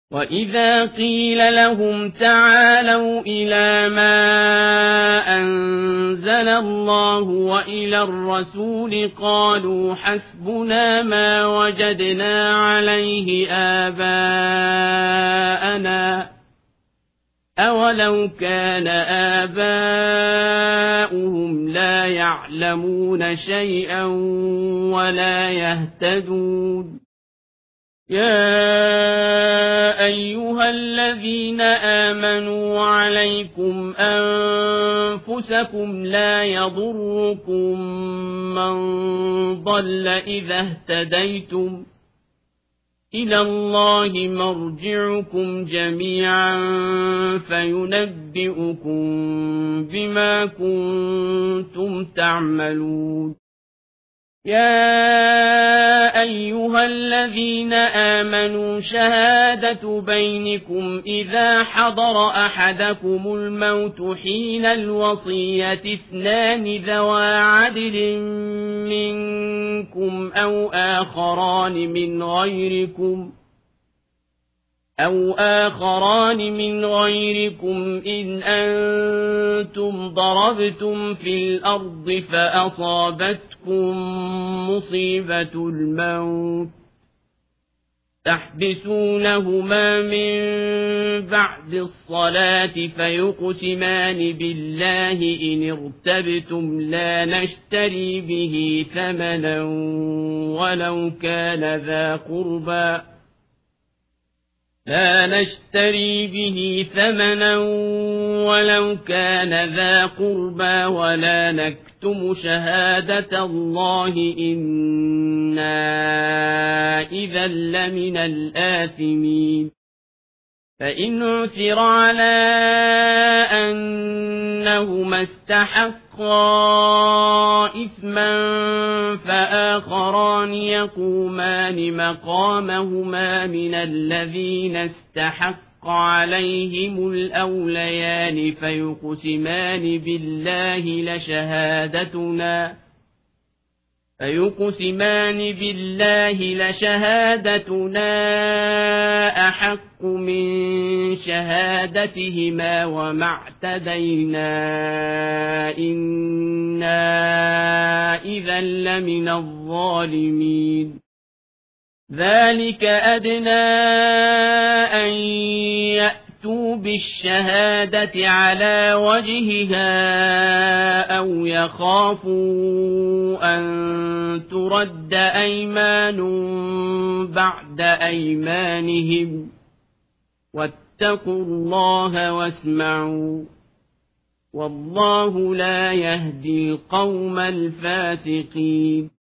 وَإِذَا قِيلَ لَهُمْ تَعَالَوْا إِلَىٰ مَا أَنزَلَ اللَّهُ وَإِلَى الرَّسُولِ قَالُوا حَسْبُنَا مَا وَجَدْنَا عَلَيْهِ آبَاءَنَا ۚ أَوَلَوْ كَانَ آبَاؤُهُمْ لَا يَعْلَمُونَ شَيْئًا وَلَا يَهْتَدُونَ يَا أَيُّهَا الَّذِينَ آمَنُوا عَلَيْكُمْ أَنفُسَكُمْ لَا يَضُرُّكُم مَّن ضَلَّ إِذَا اهْتَدَيْتُمْ ۚ إِلَى اللَّهِ مَرْجِعُكُمْ جَمِيعًا فَيُنَبِّئُكُم بِمَا كُنتُمْ تَعْمَلُونَ يَا أَيُّهَا الَّذِينَ آمَنُوا شَهَادَةُ بَيْنِكُمْ إِذَا حَضَرَ أَحَدَكُمُ الموت حين الوصية اثنان ذوى عدل منكم أو آخران من غيركم إن أنتم ضربتم في الأرض فأصابتكم مصيبة الموت تحبسونهما من بعد الصلاة فيقسمان بالله إن ارتبتم لا نشتري به ثمنا ولو كان ذا قربى ولا نكتم شهادة الله إنا إذا لمن الآثمين فإن عثر على أنهما استحقا إثما فآخران يقومان مقامهما من الذين استحق عليهم الأوليان فيقسمان بالله لشهادتنا أحق من شهادتهما وما اعتدينا إنا إذا لمن الظالمين ذلك أدنى أن يأتوا بالشهادة على وجهها أو يخافوا أن ترد أيمان بعد أيمانهم واتقوا الله واسمعوا والله لا يهدي القوم الفاسقين